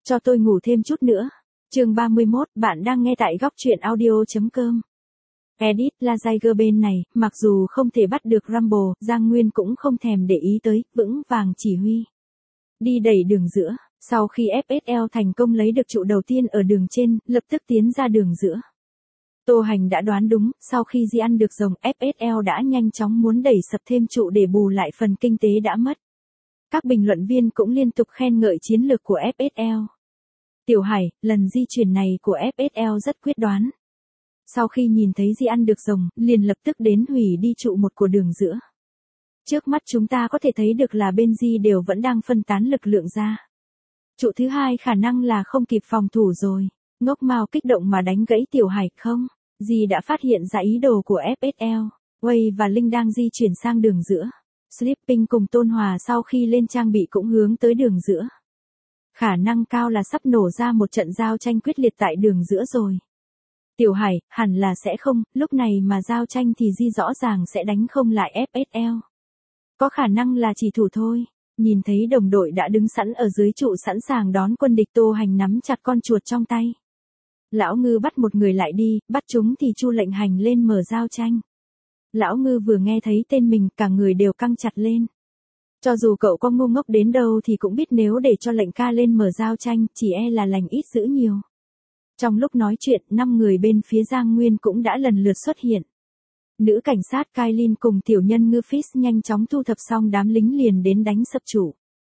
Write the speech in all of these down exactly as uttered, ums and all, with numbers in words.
Cho tôi ngủ thêm chút nữa. Chương ba mươi mốt, bạn đang nghe tại góc truyện audio chấm com. Edit Lazager bên này, mặc dù không thể bắt được Rumble, Giang Nguyên cũng không thèm để ý tới, vững vàng chỉ huy. Đi đẩy đường giữa, sau khi ép ét lờ thành công lấy được trụ đầu tiên ở đường trên, lập tức tiến ra đường giữa. Tô Hành đã đoán đúng, sau khi Di ăn được rồng, ép ét lờ đã nhanh chóng muốn đẩy sập thêm trụ để bù lại phần kinh tế đã mất. Các bình luận viên cũng liên tục khen ngợi chiến lược của ép ét lờ. Tiểu Hải, lần di chuyển này của ép ét lờ rất quyết đoán. Sau khi nhìn thấy Di ăn được rồng, liền lập tức đến hủy đi trụ một của đường giữa. Trước mắt chúng ta có thể thấy được là bên Di đều vẫn đang phân tán lực lượng ra. Trụ thứ hai khả năng là không kịp phòng thủ rồi. Ngốc Mao kích động mà đánh gãy Tiểu Hải không? Di đã phát hiện ra ý đồ của ép ét lờ. Wei và Linh đang di chuyển sang đường giữa. Sleeping cùng Tôn Hòa sau khi lên trang bị cũng hướng tới đường giữa. Khả năng cao là sắp nổ ra một trận giao tranh quyết liệt tại đường giữa rồi. Tiểu Hải, hẳn là sẽ không, lúc này mà giao tranh thì Di rõ ràng sẽ đánh không lại ép ét lờ. Có khả năng là chỉ thủ thôi. Nhìn thấy đồng đội đã đứng sẵn ở dưới trụ sẵn sàng đón quân địch, Tô Hành nắm chặt con chuột trong tay. Lão Ngư bắt một người lại đi, bắt chúng thì Chu lệnh hành lên mở giao tranh. Lão Ngư vừa nghe thấy tên mình, cả người đều căng chặt lên. Cho dù cậu có ngu ngốc đến đâu thì cũng biết nếu để cho lệnh ca lên mở giao tranh, chỉ e là lành ít dữ nhiều. Trong lúc nói chuyện, năm người bên phía Giang Nguyên cũng đã lần lượt xuất hiện. Nữ cảnh sát Kailin cùng tiểu nhân ngư Fish nhanh chóng thu thập xong đám lính liền đến đánh sập trụ.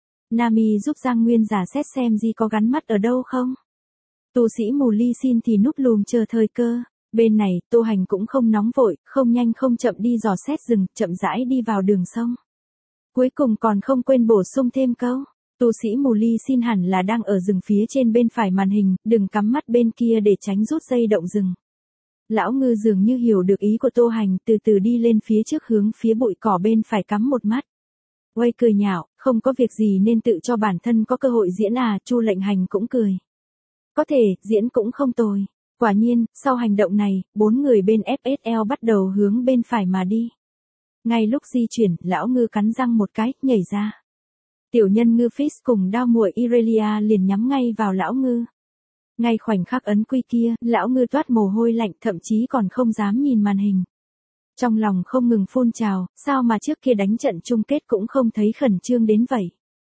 Nami giúp Giang Nguyên dò xét xem Di có gắn mắt ở đâu không. Tu sĩ mù Ly Xin thì núp lùm chờ thời cơ. Bên này, Tô Hành cũng không nóng vội, không nhanh không chậm đi dò xét rừng, chậm rãi đi vào đường sông. Cuối cùng còn không quên bổ sung thêm câu. Tu sĩ mù Ly Xin hẳn là đang ở rừng phía trên bên phải màn hình, đừng cắm mắt bên kia để tránh rút dây động rừng. Lão Ngư dường như hiểu được ý của Tô Hành, từ từ đi lên phía trước hướng phía bụi cỏ bên phải cắm một mắt. Quay cười nhạo, không có việc gì nên tự cho bản thân có cơ hội diễn à, Chu lệnh hành cũng cười. Có thể, diễn cũng không tồi. Quả nhiên, sau hành động này, bốn người bên ép ét lờ bắt đầu hướng bên phải mà đi. Ngay lúc di chuyển, lão Ngư cắn răng một cái, nhảy ra. Tiểu nhân ngư Fish cùng đao muội Irelia liền nhắm ngay vào lão Ngư. Ngay khoảnh khắc ấn quy kia, lão Ngư toát mồ hôi lạnh, thậm chí còn không dám nhìn màn hình. Trong lòng không ngừng phun trào, sao mà trước kia đánh trận chung kết cũng không thấy khẩn trương đến vậy.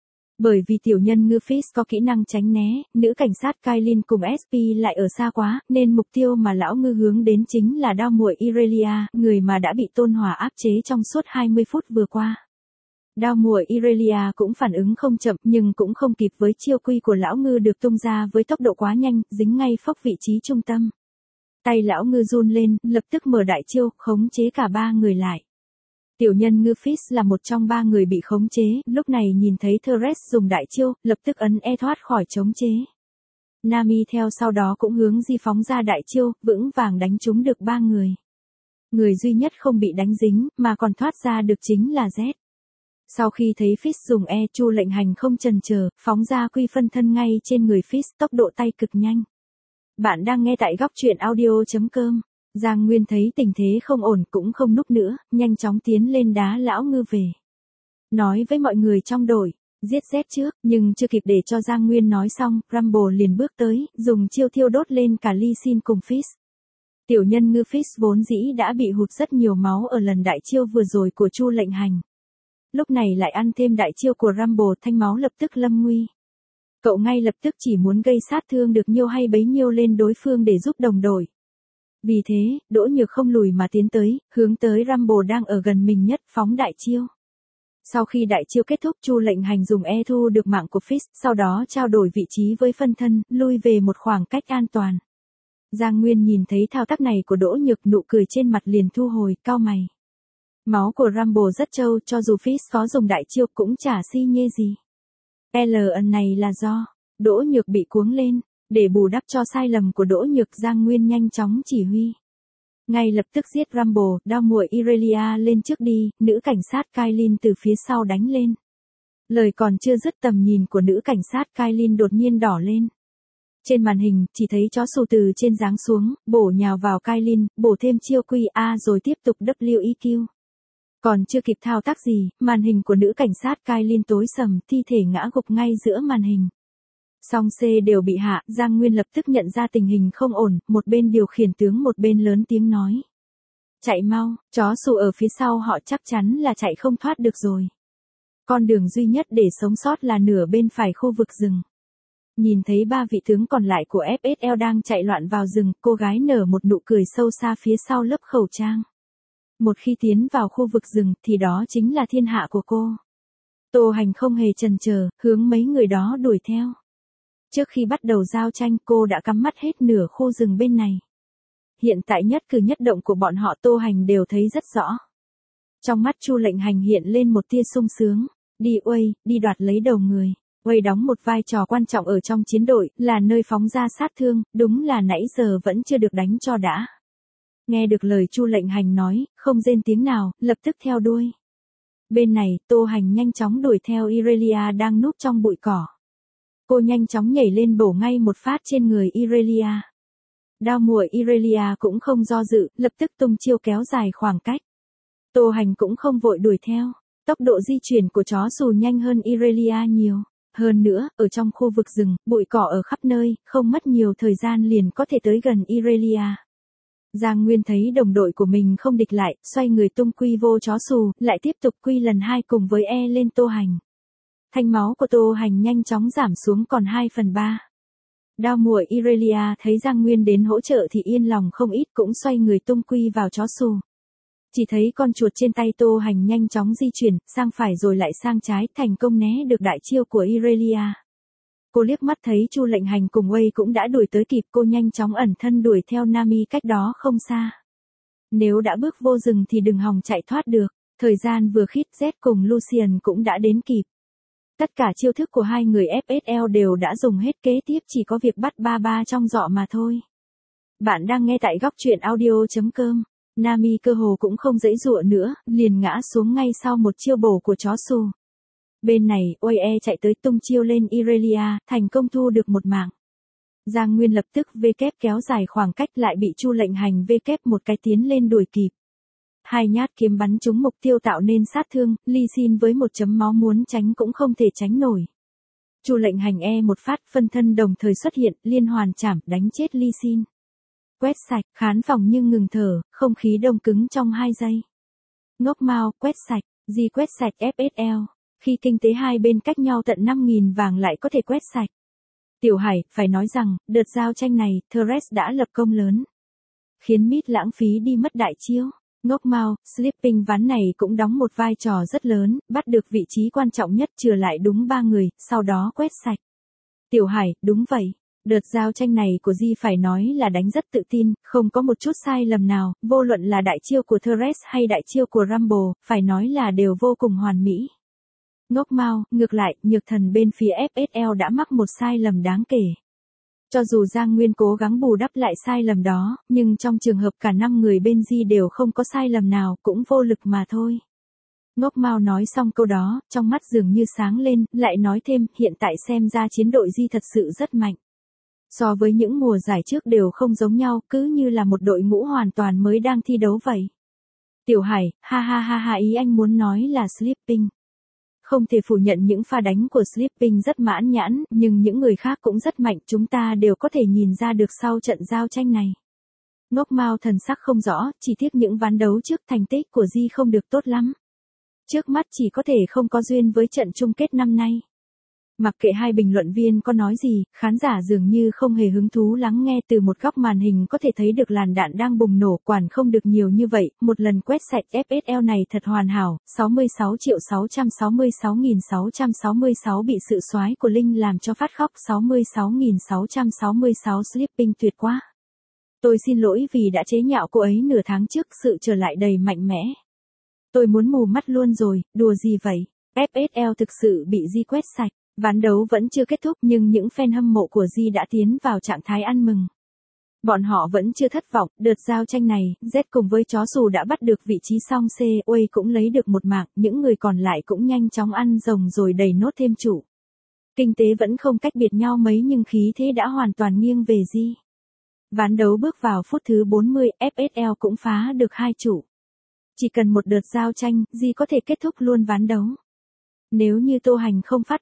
Bởi vì tiểu nhân ngư Fish có kỹ năng tránh né, nữ cảnh sát Kailin cùng ét pê lại ở xa quá, nên mục tiêu mà lão Ngư hướng đến chính là đao muội Irelia, người mà đã bị Tôn Hòa áp chế trong suốt hai mươi phút vừa qua. Đao muội Irelia cũng phản ứng không chậm nhưng cũng không kịp với chiêu quy của lão Ngư được tung ra với tốc độ quá nhanh, dính ngay phốc vị trí trung tâm. Tay lão Ngư run lên, lập tức mở đại chiêu, khống chế cả ba người lại. Tiểu nhân ngư Fish là một trong ba người bị khống chế, lúc này nhìn thấy Thresh dùng đại chiêu, lập tức ấn E thoát khỏi chống chế. Nami theo sau đó cũng hướng Di phóng ra đại chiêu, vững vàng đánh trúng được ba người. Người duy nhất không bị đánh dính, mà còn thoát ra được chính là Z. Sau khi thấy Fish dùng E, Chu lệnh hành không chần chờ, phóng ra quy phân thân ngay trên người Fish, tốc độ tay cực nhanh. Bạn đang nghe tại góc truyện audio chấm com. Giang Nguyên thấy tình thế không ổn cũng không núp nữa, nhanh chóng tiến lên đá lão Ngư về. Nói với mọi người trong đội, giết Z trước, nhưng chưa kịp để cho Giang Nguyên nói xong, Rumble liền bước tới, dùng chiêu thiêu đốt lên cả Ly Xin cùng Fish. Tiểu nhân ngư Fish vốn dĩ đã bị hụt rất nhiều máu ở lần đại chiêu vừa rồi của Chu lệnh hành. Lúc này lại ăn thêm đại chiêu của Rumble, thanh máu lập tức lâm nguy. Cậu ngay lập tức chỉ muốn gây sát thương được nhiêu hay bấy nhiêu lên đối phương để giúp đồng đội. Vì thế, Đỗ Nhược không lùi mà tiến tới, hướng tới Rumble đang ở gần mình nhất, phóng đại chiêu. Sau khi đại chiêu kết thúc, Chu lệnh hành dùng E thu được mạng của Fish, sau đó trao đổi vị trí với phân thân, lui về một khoảng cách an toàn. Giang Nguyên nhìn thấy thao tác này của Đỗ Nhược, nụ cười trên mặt liền thu hồi, cau mày. Máu của Rumble rất trâu, cho dù Fish có dùng đại chiêu cũng chả si nhê gì. L ẩn này là do Đỗ Nhược bị cuống lên. Để bù đắp cho sai lầm của Đỗ Nhược, Giang Nguyên nhanh chóng chỉ huy. Ngay lập tức giết Rumble, đao muội Irelia lên trước đi, nữ cảnh sát Kailin từ phía sau đánh lên. Lời còn chưa dứt, tầm nhìn của nữ cảnh sát Kailin đột nhiên đỏ lên. Trên màn hình, chỉ thấy chó sù từ trên giáng xuống, bổ nhào vào Kailin, bổ thêm chiêu quy A rồi tiếp tục W E Q. Còn chưa kịp thao tác gì, màn hình của nữ cảnh sát Kailin tối sầm, thi thể ngã gục ngay giữa màn hình. Song C đều bị hạ, Giang Nguyên lập tức nhận ra tình hình không ổn, một bên điều khiển tướng một bên lớn tiếng nói. Chạy mau, chó xù ở phía sau họ chắc chắn là chạy không thoát được rồi. Con đường duy nhất để sống sót là nửa bên phải khu vực rừng. Nhìn thấy ba vị tướng còn lại của ép ét lờ đang chạy loạn vào rừng, cô gái nở một nụ cười sâu xa phía sau lớp khẩu trang. Một khi tiến vào khu vực rừng thì đó chính là thiên hạ của cô. Tô Hành không hề chần chờ, hướng mấy người đó đuổi theo. Trước khi bắt đầu giao tranh cô đã cắm mắt hết nửa khu rừng bên này. Hiện tại nhất cử nhất động của bọn họ Tô Hành đều thấy rất rõ. Trong mắt Chu Lệnh Hành hiện lên một tia sung sướng. Đi uây, đi đoạt lấy đầu người. Uây đóng một vai trò quan trọng ở trong chiến đội, là nơi phóng ra sát thương, đúng là nãy giờ vẫn chưa được đánh cho đã. Nghe được lời Chu Lệnh Hành nói, không rên tiếng nào, lập tức theo đuôi. Bên này, Tô Hành nhanh chóng đuổi theo Irelia đang núp trong bụi cỏ. Cô nhanh chóng nhảy lên bổ ngay một phát trên người Irelia. Đao muội Irelia cũng không do dự, lập tức tung chiêu kéo dài khoảng cách. Tô Hành cũng không vội đuổi theo. Tốc độ di chuyển của chó xù nhanh hơn Irelia nhiều. Hơn nữa, ở trong khu vực rừng, bụi cỏ ở khắp nơi, không mất nhiều thời gian liền có thể tới gần Irelia. Giang Nguyên thấy đồng đội của mình không địch lại, xoay người tung quy vô chó xù, lại tiếp tục quy lần hai cùng với E lên Tô Hành. Thanh máu của Tô Hành nhanh chóng giảm xuống còn hai phần ba. Đao muội Irelia thấy Giang Nguyên đến hỗ trợ thì yên lòng không ít cũng xoay người tung quy vào chó xù. Chỉ thấy con chuột trên tay Tô Hành nhanh chóng di chuyển, sang phải rồi lại sang trái, thành công né được đại chiêu của Irelia. Cô liếc mắt thấy Chu Lệnh Hành cùng Wei cũng đã đuổi tới kịp, cô nhanh chóng ẩn thân đuổi theo Nami cách đó không xa. Nếu đã bước vô rừng thì đừng hòng chạy thoát được, thời gian vừa khít Z cùng Lucian cũng đã đến kịp. Tất cả chiêu thức của hai người ép ét lờ đều đã dùng hết, kế tiếp chỉ có việc bắt ba ba trong giọ mà thôi. Bạn đang nghe tại góc truyện audio chấm com. Nami cơ hồ cũng không dãy dụa nữa, liền ngã xuống ngay sau một chiêu bổ của chó xù. Bên này, Oe chạy tới tung chiêu lên Irelia, thành công thu được một mạng. Giang Nguyên lập tức V kép kéo dài khoảng cách lại bị Chu Lệnh Hành V kép một cái tiến lên đuổi kịp. Hai nhát kiếm bắn trúng mục tiêu tạo nên sát thương, Ly Sin với một chấm máu muốn tránh cũng không thể tránh nổi. Chu Lệnh Hành E một phát phân thân đồng thời xuất hiện, liên hoàn chảm đánh chết Ly Sin. Quét sạch, khán phòng nhưng ngừng thở, không khí đông cứng trong hai giây. Ngốc Mao, quét sạch, Di quét sạch ép ét lờ, khi kinh tế hai bên cách nhau tận năm nghìn vàng lại có thể quét sạch. Tiểu Hải, phải nói rằng, đợt giao tranh này, Thresh đã lập công lớn. Khiến Mít lãng phí đi mất đại chiêu. Ngốc Mao, Sleeping ván này cũng đóng một vai trò rất lớn, bắt được vị trí quan trọng nhất chừa lại đúng ba người, sau đó quét sạch. Tiểu Hải, đúng vậy. Đợt giao tranh này của Di phải nói là đánh rất tự tin, không có một chút sai lầm nào, vô luận là đại chiêu của Thresh hay đại chiêu của Rumble, phải nói là đều vô cùng hoàn mỹ. Ngốc Mao, ngược lại, nhược thần bên phía ép ét lờ đã mắc một sai lầm đáng kể. Cho dù Giang Nguyên cố gắng bù đắp lại sai lầm đó, nhưng trong trường hợp cả năm người bên Di đều không có sai lầm nào, cũng vô lực mà thôi. Ngốc Mao nói xong câu đó, trong mắt dường như sáng lên, lại nói thêm, hiện tại xem ra chiến đội Di thật sự rất mạnh. So với những mùa giải trước đều không giống nhau, cứ như là một đội ngũ hoàn toàn mới đang thi đấu vậy. Tiểu Hải, ha ha ha ha, ý anh muốn nói là Sleeping. Không thể phủ nhận những pha đánh của Sleeping rất mãn nhãn, nhưng những người khác cũng rất mạnh, chúng ta đều có thể nhìn ra được sau trận giao tranh này. Ngốc Mao thần sắc không rõ, chỉ tiếc những ván đấu trước thành tích của Di không được tốt lắm. Trước mắt chỉ có thể không có duyên với trận chung kết năm nay. Mặc kệ hai bình luận viên có nói gì, khán giả dường như không hề hứng thú lắng nghe, từ một góc màn hình có thể thấy được làn đạn đang bùng nổ, quản không được nhiều như vậy, một lần quét sạch ép ét lờ này thật hoàn hảo, sáu mươi sáu triệu sáu trăm sáu mươi sáu nghìn sáu trăm sáu mươi sáu bị sự xoái của Linh làm cho phát khóc, sáu mươi sáu nghìn sáu trăm sáu mươi sáu Sleeping tuyệt quá. Tôi xin lỗi vì đã chế nhạo cô ấy nửa tháng trước, sự trở lại đầy mạnh mẽ. Tôi muốn mù mắt luôn rồi, đùa gì vậy, ép ét lờ thực sự bị Di quét sạch. Ván đấu vẫn chưa kết thúc nhưng những fan hâm mộ của Di đã tiến vào trạng thái ăn mừng. Bọn họ vẫn chưa thất vọng, đợt giao tranh này, Z cùng với chó xù đã bắt được vị trí song C, Uây cũng lấy được một mạng, những người còn lại cũng nhanh chóng ăn rồng rồi đầy nốt thêm chủ. Kinh tế vẫn không cách biệt nhau mấy nhưng khí thế đã hoàn toàn nghiêng về Di. Ván đấu bước vào phút thứ bốn mươi, ép ét lờ cũng phá được hai chủ. Chỉ cần một đợt giao tranh, Di có thể kết thúc luôn ván đấu. Nếu như Tô Hành không phát bệnh,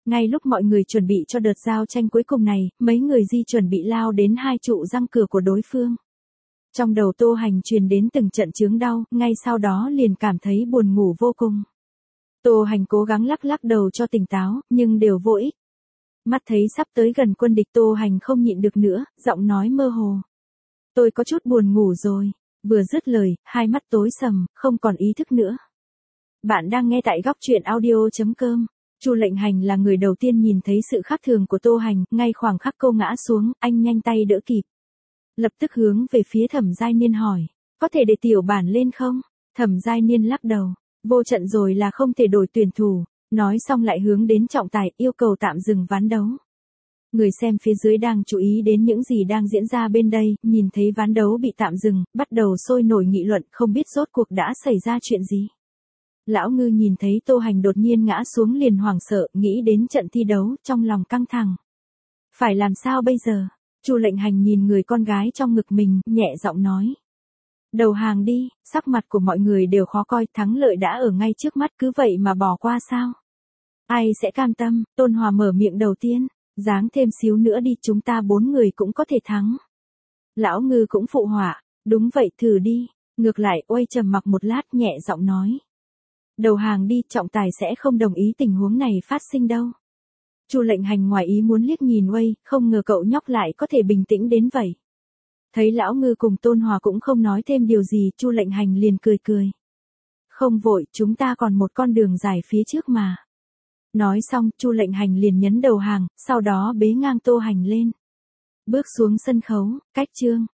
Ngay lúc mọi người chuẩn bị cho đợt giao tranh cuối cùng này, mấy người Di chuẩn bị lao đến hai trụ răng cửa của đối phương. Trong đầu Tô Hành truyền đến từng trận chướng đau, ngay sau đó liền cảm thấy buồn ngủ vô cùng. Tô Hành cố gắng lắc lắc đầu cho tỉnh táo, nhưng đều vô ích. Mắt thấy sắp tới gần quân địch, Tô Hành không nhịn được nữa, giọng nói mơ hồ. Tôi có chút buồn ngủ rồi. Vừa dứt lời, hai mắt tối sầm, không còn ý thức nữa. Bạn đang nghe tại góc truyện audio chấm com. Chu Lệnh Hành là người đầu tiên nhìn thấy sự khác thường của Tô Hành, ngay khoảng khắc cô ngã xuống, anh nhanh tay đỡ kịp. Lập tức hướng về phía Thẩm Giai Niên hỏi, có thể để tiểu bản lên không? Thẩm Giai Niên lắc đầu, vô trận rồi là không thể đổi tuyển thủ, nói xong lại hướng đến trọng tài yêu cầu tạm dừng ván đấu. Người xem phía dưới đang chú ý đến những gì đang diễn ra bên đây, nhìn thấy ván đấu bị tạm dừng, bắt đầu sôi nổi nghị luận, không biết rốt cuộc đã xảy ra chuyện gì. Lão Ngư nhìn thấy Tô Hành đột nhiên ngã xuống liền hoảng sợ, nghĩ đến trận thi đấu, trong lòng căng thẳng. Phải làm sao bây giờ? Chu Lệnh Hành nhìn người con gái trong ngực mình, nhẹ giọng nói. Đầu hàng đi, sắc mặt của mọi người đều khó coi, thắng lợi đã ở ngay trước mắt, cứ vậy mà bỏ qua sao? Ai sẽ cam tâm? Tôn Hòa mở miệng đầu tiên, giáng thêm xíu nữa đi, chúng ta bốn người cũng có thể thắng. Lão Ngư cũng phụ họa, đúng vậy, thử đi. Ngược lại, Uây trầm mặc một lát, nhẹ giọng nói. Đầu hàng đi, trọng tài sẽ không đồng ý tình huống này phát sinh đâu. Chu Lệnh Hành ngoài ý muốn liếc nhìn Uây, không ngờ cậu nhóc lại có thể bình tĩnh đến vậy. Thấy Lão Ngư cùng Tôn Hòa cũng không nói thêm điều gì, Chu Lệnh Hành liền cười cười. Không vội, chúng ta còn một con đường dài phía trước mà. Nói xong, Chu Lệnh Hành liền nhấn đầu hàng, sau đó bế ngang Tô Hành lên. Bước xuống sân khấu, cách chương.